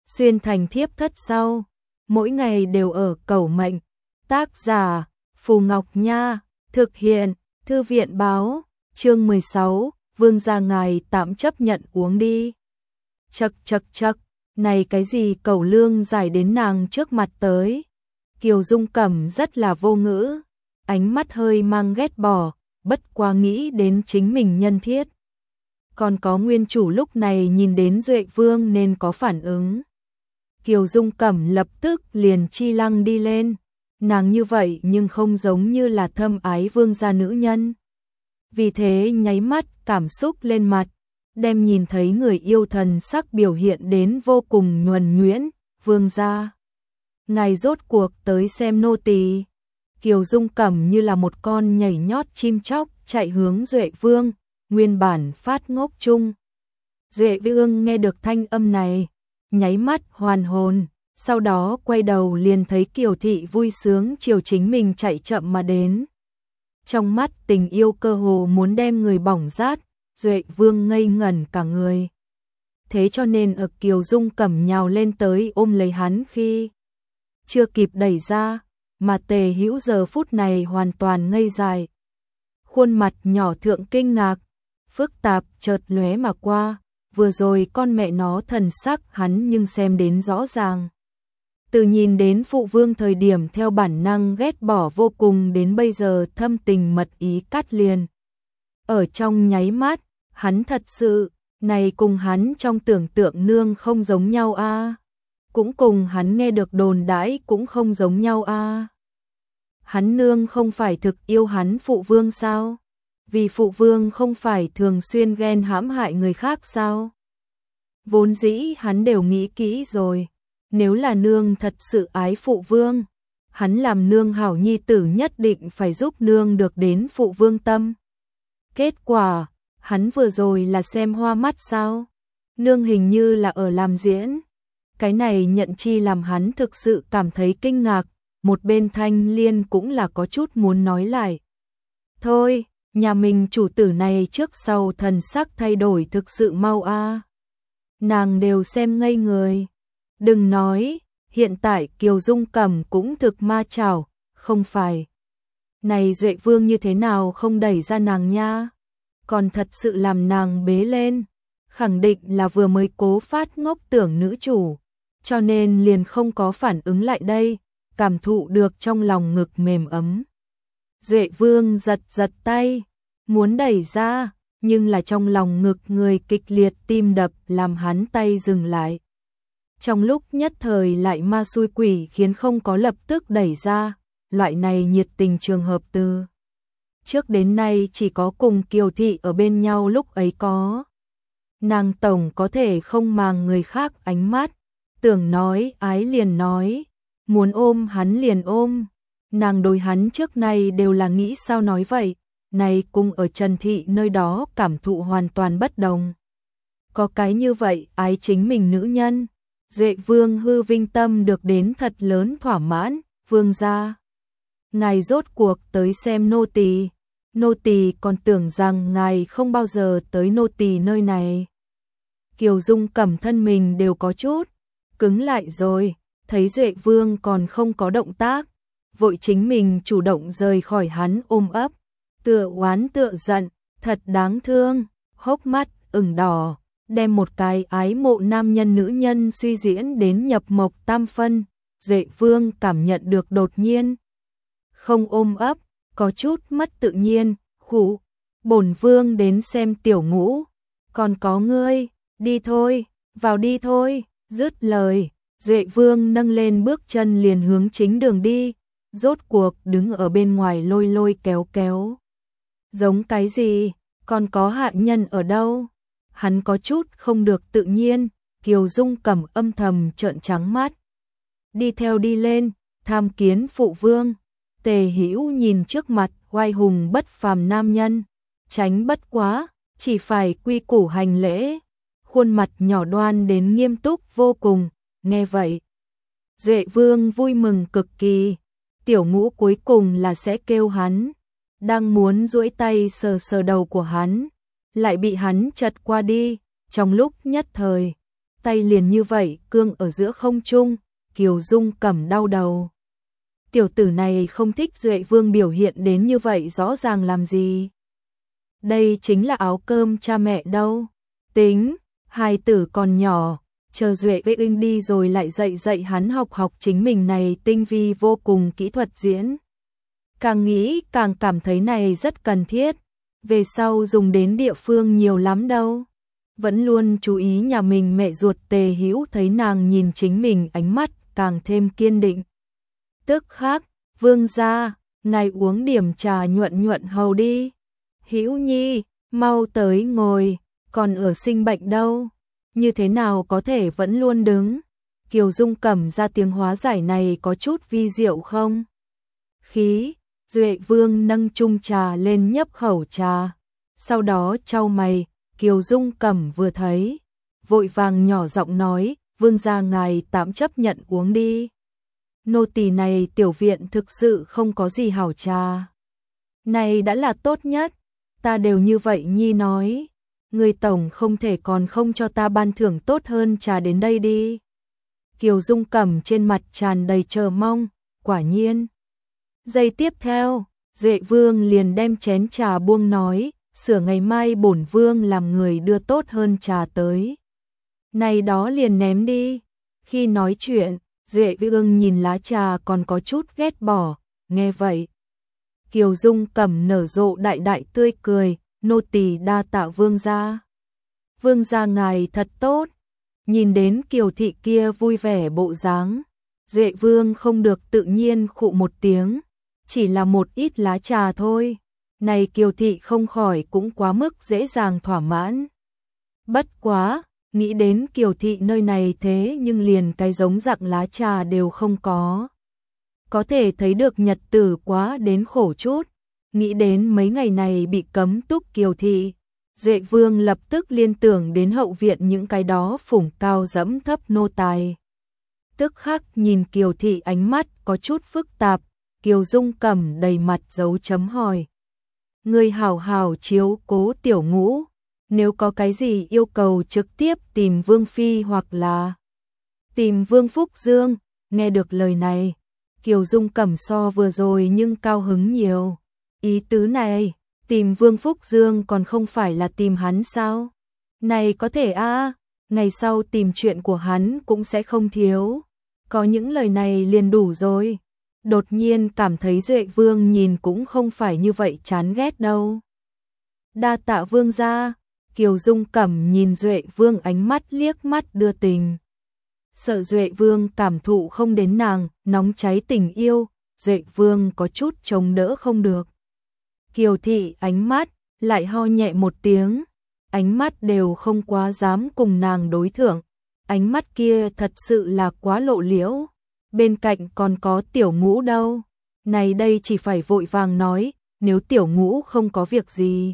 xuyên thành thiếp thất sau, mỗi ngày đều ở cầu mệnh. Tác giả Phù Ngọc Nha, thực hiện Thư viện báo, chương 16, vương gia ngài tạm chấp nhận uống đi. Chậc chậc chậc, này cái gì cẩu lương giải đến nàng trước mặt tới. Kiều Dung Cẩm rất là vô ngữ, ánh mắt hơi mang ghét bỏ, bất quá nghĩ đến chính mình nhân thiết. Còn có nguyên chủ lúc này nhìn đến Duệ Vương nên có phản ứng. Kiều Dung Cẩm lập tức liền chi lăng đi lên, nàng như vậy nhưng không giống như là thâm ái vương gia nữ nhân. Vì thế nháy mắt cảm xúc lên mặt, đem nhìn thấy người yêu thần sắc biểu hiện đến vô cùng nhuần nhuyễn. Vương gia, ngài rốt cuộc tới xem nô tỳ. Kiều Dung Cẩm như là một con nhảy nhót chim chóc chạy hướng Duệ Vương, nguyên bản phát ngốc chung. Duệ Vương nghe được thanh âm này, nháy mắt hoàn hồn, sau đó quay đầu liền thấy Kiều thị vui sướng chiều chính mình chạy chậm mà đến. Trong mắt tình yêu cơ hồ muốn đem người bỏng rát, Duệ Vương ngây ngẩn cả người. Thế cho nên ở Kiều Dung Cẩm nhào lên tới ôm lấy hắn khi chưa kịp đẩy ra, mà Tề Hữu giờ phút này hoàn toàn ngây dại. Khuôn mặt nhỏ thượng kinh ngạc, phức tạp chợt lóe mà qua, vừa rồi con mẹ nó thần sắc hắn nhưng xem đến rõ ràng. Từ nhìn đến phụ vương thời điểm theo bản năng ghét bỏ vô cùng đến bây giờ thâm tình mật ý cắt liền. Ở trong nháy mắt, hắn thật sự, này cùng hắn trong tưởng tượng nương không giống nhau a, cũng cùng hắn nghe được đồn đãi cũng không giống nhau a. Hắn nương không phải thực yêu hắn phụ vương sao? Vì phụ vương không phải thường xuyên ghen hãm hại người khác sao? Vốn dĩ hắn đều nghĩ kỹ rồi, nếu là nương thật sự ái phụ vương, hắn làm nương hảo nhi tử nhất định phải giúp nương được đến phụ vương tâm. Kết quả, hắn vừa rồi là xem hoa mắt sao? Nương hình như là ở làm diễn. Cái này nhận chi làm hắn thực sự cảm thấy kinh ngạc, một bên Thanh Liên cũng là có chút muốn nói lại. Thôi, nhà mình chủ tử này trước sau thần sắc thay đổi thực sự mau a. Nàng đều xem ngây người. Đừng nói, hiện tại Kiều Dung Cẩm cũng thực ma chảo, không phải. Này Duệ Vương như thế nào không đẩy ra nàng nha, còn thật sự làm nàng bế lên, khẳng định là vừa mới cố phát ngốc tưởng nữ chủ, cho nên liền không có phản ứng lại đây, cảm thụ được trong lòng ngực mềm ấm. Duệ Vương giật giật tay, muốn đẩy ra, nhưng là trong lòng ngực người kịch liệt tim đập làm hắn tay dừng lại. Trong lúc nhất thời lại ma xui quỷ khiến không có lập tức đẩy ra, loại này nhiệt tình trường hợp từ trước đến nay chỉ có cùng Kiều thị ở bên nhau lúc ấy có. Nàng tổng có thể không màng người khác ánh mắt, tưởng nói ái liền nói, muốn ôm hắn liền ôm. Nàng đối hắn trước nay đều là nghĩ sao nói vậy, này cùng ở Trần thị nơi đó cảm thụ hoàn toàn bất đồng. Có cái như vậy ái chính mình nữ nhân, Duệ Vương hư vinh tâm được đến thật lớn thỏa mãn. Vương gia, ngài rốt cuộc tới xem nô tỳ còn tưởng rằng ngài không bao giờ tới nô tỳ nơi này. Kiều Dung Cẩm thân mình đều có chút cứng lại rồi, thấy Duệ Vương còn không có động tác, vội chính mình chủ động rời khỏi hắn ôm ấp, tựa oán tựa giận, thật đáng thương, hốc mắt ửng đỏ, đem một cái ái mộ nam nhân nữ nhân suy diễn đến nhập mộc tam phân. Duệ Vương cảm nhận được đột nhiên không ôm ấp, có chút mất tự nhiên, khụ, bổn vương đến xem tiểu ngũ, còn có ngươi, đi thôi, vào đi thôi. Dứt lời, Duệ Vương nâng lên bước chân liền hướng chính đường đi, rốt cuộc đứng ở bên ngoài lôi lôi kéo kéo. Giống cái gì, còn có hạ nhân ở đâu? Hắn có chút không được tự nhiên, Kiều Dung Cẩm âm thầm trợn trắng mắt. Đi theo đi lên, tham kiến phụ vương. Tề Hữu nhìn trước mặt oai hùng bất phàm nam nhân, tránh bất quá, chỉ phải quy củ hành lễ. Khuôn mặt nhỏ đoan đến nghiêm túc vô cùng, nghe vậy. Duệ Vương vui mừng cực kỳ, tiểu ngũ cuối cùng là sẽ kêu hắn, đang muốn duỗi tay sờ sờ đầu của hắn, lại bị hắn chật qua đi, trong lúc nhất thời, tay liền như vậy cương ở giữa không trung, Kiều Dung Cẩm đau đầu. Tiểu tử này không thích Duệ Vương biểu hiện đến như vậy rõ ràng làm gì. Đây chính là áo cơm cha mẹ đâu. Tính, hai tử còn nhỏ, chờ Duệ Vinh đi rồi lại dạy hắn học chính mình này tinh vi vô cùng kỹ thuật diễn. Càng nghĩ càng cảm thấy này rất cần thiết, về sau dùng đến địa phương nhiều lắm đâu. Vẫn luôn chú ý nhà mình mẹ ruột Tề Hữu thấy nàng nhìn chính mình ánh mắt càng thêm kiên định. Tức khắc, Vương gia, ngài uống điểm trà nhuận hầu đi. Hữu Nhi, mau tới ngồi, còn ở sinh bệnh đâu, như thế nào có thể vẫn luôn đứng. Kiều Dung Cẩm ra tiếng hóa giải này có chút vi diệu không? Khí, Duệ Vương nâng chung trà lên nhấp khẩu trà, sau đó chau mày, Kiều Dung Cẩm vừa thấy, vội vàng nhỏ giọng nói, Vương gia ngài tạm chấp nhận uống đi. Nô tỳ này tiểu viện thực sự không có gì hảo trà. Này đã là tốt nhất, ta đều như vậy Nhi nói. Người tổng không thể còn không cho ta ban thưởng tốt hơn trà đến đây đi. Kiều Dung Cẩm trên mặt tràn đầy chờ mong, quả nhiên. Giây tiếp theo, Duệ Vương liền đem chén trà buông nói, sửa ngày mai bổn vương làm người đưa tốt hơn trà tới. Này đó liền ném đi. Khi nói chuyện, Duệ Vương nhìn lá trà còn có chút ghét bỏ, nghe vậy. Kiều Dung Cẩm nở rộ đại tươi cười, nô tỳ đa tạ vương gia. Vương gia ngài thật tốt. Nhìn đến Kiều thị kia vui vẻ bộ dáng, Duệ Vương không được tự nhiên khụ một tiếng, chỉ là một ít lá trà thôi. Này Kiều thị không khỏi cũng quá mức dễ dàng thỏa mãn. Bất quá, nghĩ đến Kiều thị nơi này thế nhưng liền cái giống dạng lá trà đều không có. Có thể thấy được nhật tử quá đến khổ chút. Nghĩ đến mấy ngày này bị cấm túc Kiều thị, Duệ Vương lập tức liên tưởng đến hậu viện những cái đó phủng cao dẫm thấp nô tài. Tức khắc nhìn Kiều thị ánh mắt có chút phức tạp, Kiều Dung Cẩm đầy mặt dấu chấm hỏi. Người hảo hảo chiếu cố tiểu ngũ, nếu có cái gì yêu cầu trực tiếp tìm Vương Phi hoặc là tìm Vương Phúc Dương. Nghe được lời này, Kiều Dung Cẩm so vừa rồi nhưng cao hứng nhiều. Ý tứ này, tìm Vương Phúc Dương còn không phải là tìm hắn sao? Này có thể ngày sau tìm chuyện của hắn cũng sẽ không thiếu. Có những lời này liền đủ rồi. Đột nhiên cảm thấy Duệ Vương nhìn cũng không phải như vậy chán ghét đâu. Đa tạ vương gia. Kiều Dung Cẩm nhìn Duệ Vương ánh mắt liếc mắt đưa tình. Sợ Duệ Vương cảm thụ không đến nàng, nóng cháy tình yêu, Duệ Vương có chút chống đỡ không được. Kiều thị ánh mắt, lại ho nhẹ một tiếng, ánh mắt đều không quá dám cùng nàng đối thượng, ánh mắt kia thật sự là quá lộ liễu, bên cạnh còn có tiểu ngũ đâu, này đây chỉ phải vội vàng nói, nếu tiểu ngũ không có việc gì.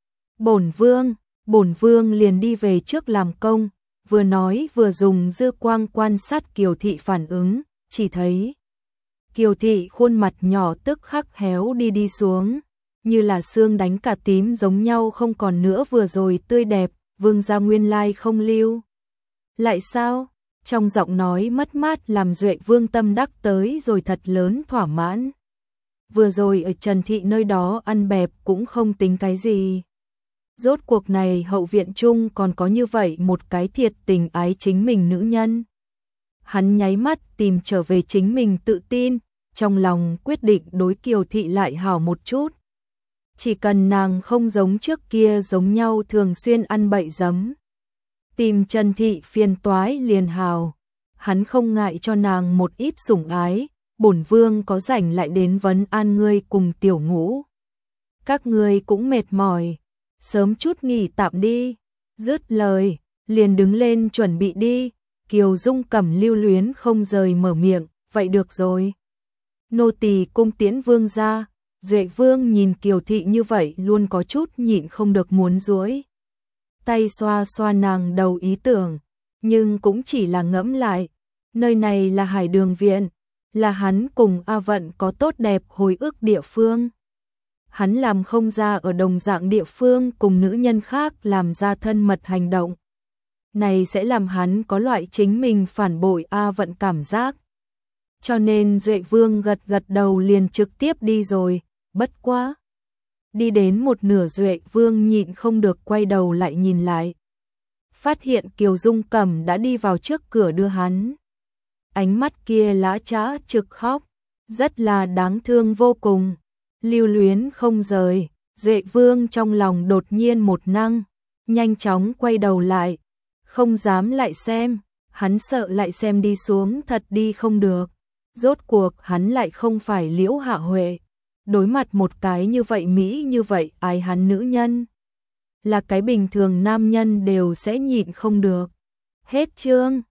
Bổn vương liền đi về trước làm công, vừa nói vừa dùng dư quang quan sát Kiều thị phản ứng, chỉ thấy Kiều thị khuôn mặt nhỏ tức khắc héo đi xuống, như là xương đánh cả tím giống nhau không còn nữa vừa rồi tươi đẹp, vương gia nguyên lai không lưu. Lại sao? Trong giọng nói mất mát làm Duệ Vương tâm đắc tới rồi thật lớn thỏa mãn. Vừa rồi ở Trần Thị nơi đó ăn bẹp cũng không tính cái gì. Rốt cuộc này hậu viện chung còn có như vậy một cái thiệt tình ái chính mình nữ nhân. Hắn nháy mắt tìm trở về chính mình tự tin, trong lòng quyết định đối Kiều thị lại hảo một chút. Chỉ cần nàng không giống trước kia giống nhau thường xuyên ăn bậy giấm. Tìm Trần Thị phiền toái liền hào. Hắn không ngại cho nàng một ít sủng ái, bổn vương có rảnh lại đến vấn an ngươi cùng tiểu ngũ. Các ngươi cũng mệt mỏi, sớm chút nghỉ tạm đi. Dứt lời, liền đứng lên chuẩn bị đi. Kiều Dung Cẩm lưu luyến không rời mở miệng, vậy được rồi. Nô tỳ cung tiễn vương ra. Duệ Vương nhìn Kiều thị như vậy luôn có chút nhịn không được muốn duỗi tay xoa xoa nàng đầu ý tưởng, nhưng cũng chỉ là ngẫm lại, nơi này là Hải Đường viện, là hắn cùng A Vận có tốt đẹp hồi ức địa phương. Hắn làm không ra ở đồng dạng địa phương cùng nữ nhân khác làm ra thân mật hành động. này sẽ làm hắn có loại chính mình phản bội A Vận cảm giác. Cho nên Duệ Vương gật gật đầu liền trực tiếp đi rồi, bất quá. Đi đến một nửa Duệ Vương nhịn không được quay đầu lại nhìn lại. Phát hiện Kiều Dung Cẩm đã đi vào trước cửa đưa hắn. Ánh mắt kia lã chã trực khóc, rất là đáng thương vô cùng, lưu luyến không rời. Duệ Vương trong lòng đột nhiên một năng, nhanh chóng quay đầu lại, không dám lại xem, hắn sợ lại xem đi xuống thật đi không được. Rốt cuộc hắn lại không phải Liễu Hạ Huệ, đối mặt một cái như vậy mỹ như vậy ái hắn nữ nhân, là cái bình thường nam nhân đều sẽ nhịn không được. Hết chương.